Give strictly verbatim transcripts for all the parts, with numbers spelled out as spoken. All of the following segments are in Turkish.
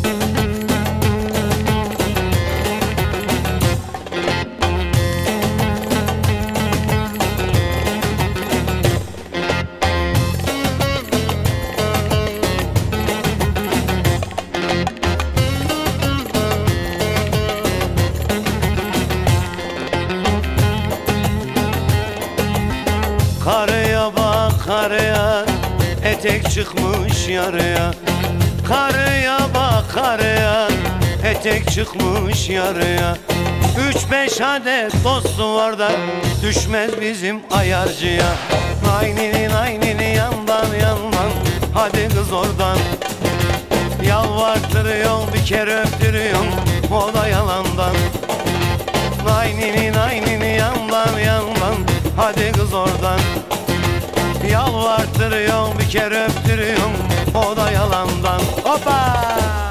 Karıya bak karıya, etek çıkmış yarıya. Karıya bak karıya, etek çıkmış yarıya. Üç beş adet dostu var da düşmez bizim ayarcıya. Naynini naynini yandan yandan, hadi kız oradan. Yalvartırıyorsun bir kere öptürüyorsun, o da yalandan. Naynini naynini yandan yandan, hadi kız oradan. Yalvartırıyorsun bir kere öptürüyorsun, o da yalandan. Hoppa!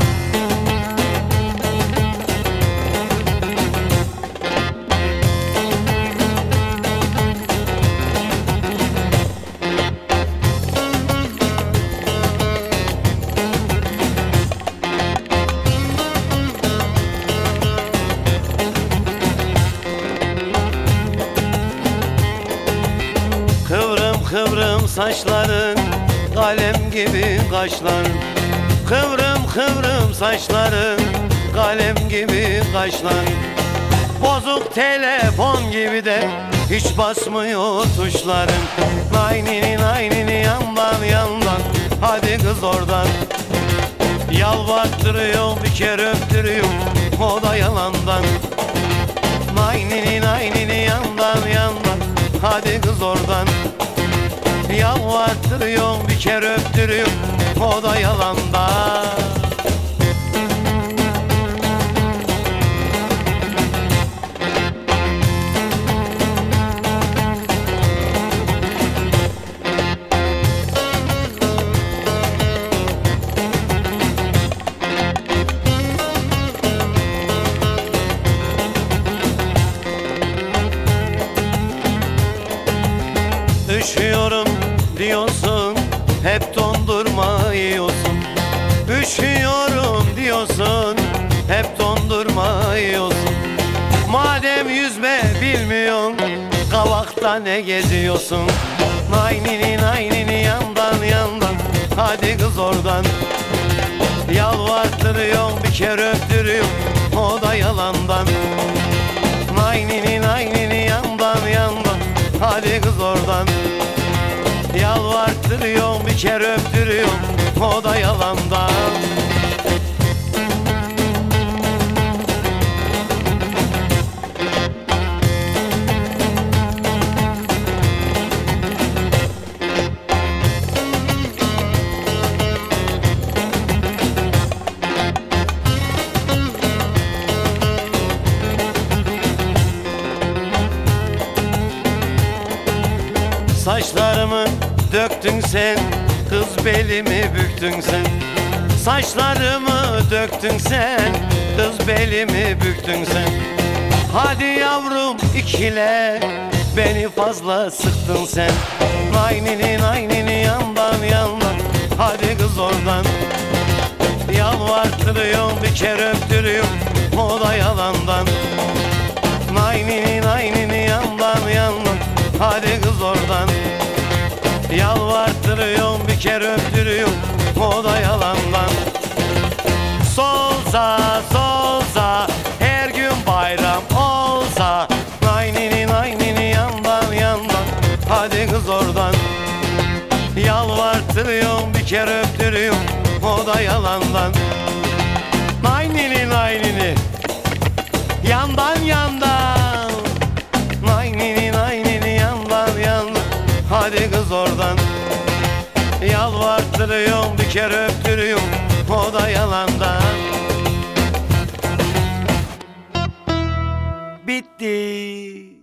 Kıvrım kıvrım saçların, kalem gibi kaşların. Kıvrım kıvrım saçların, kalem gibi kaşların. Bozuk telefon gibi de hiç basmıyor tuşların. Naynini naynini yandan yandan, hadi kız oradan. Yalvarttırıyor bir kere öptürüyor, o da yalandan. Naynini naynini yandan yandan, hadi kız oradan. Yalvarttırıyor bir kere öptürüyor, o da yalandan. Üşüyorum diyorsun, hep dondurma yiyorsun. Üşüyorum diyorsun, hep dondurma yiyorsun. Madem yüzme bilmiyorsun, kavakta ne geziyorsun? Naynini naynini yandan yandan, hadi kız oradan. Yalvarttırıyorsun bir kere öptürüyorsun, o da yalandan. Naynini naynini yandan yandan, hadi kız oradan. Yalvarttırıyorsun bir kere öptürüyorsun, o da yalandan. Saçlarımı döktün sen, kız belimi büktün sen. Saçlarımı döktün sen, kız belimi büktün sen. Hadi yavrum ikile, beni fazla sıktın sen. Naynini naynini yandan yandan, hadi kız oradan. Yalvarttırıyorsun bir kere öptürüyorsun, o da yalandan. Naynini naynini yandan yandan, hadi kız oradan. Yalvarttırıyorsun bir kere öptürüyorsun, o da yalandan. Solsa solsa, her gün bayram olsa. Naynini naynini yandan yandan, hadi kız oradan. Yalvarttırıyorsun bir kere öptürüyorsun, o da yalandan. Naynini naynini yandan yandan, naynini naynini yandan yandan, hadi kız oradan. Yalvarttırıyorsun bir kere öptürüyorsun, o da yalandan. Bitti.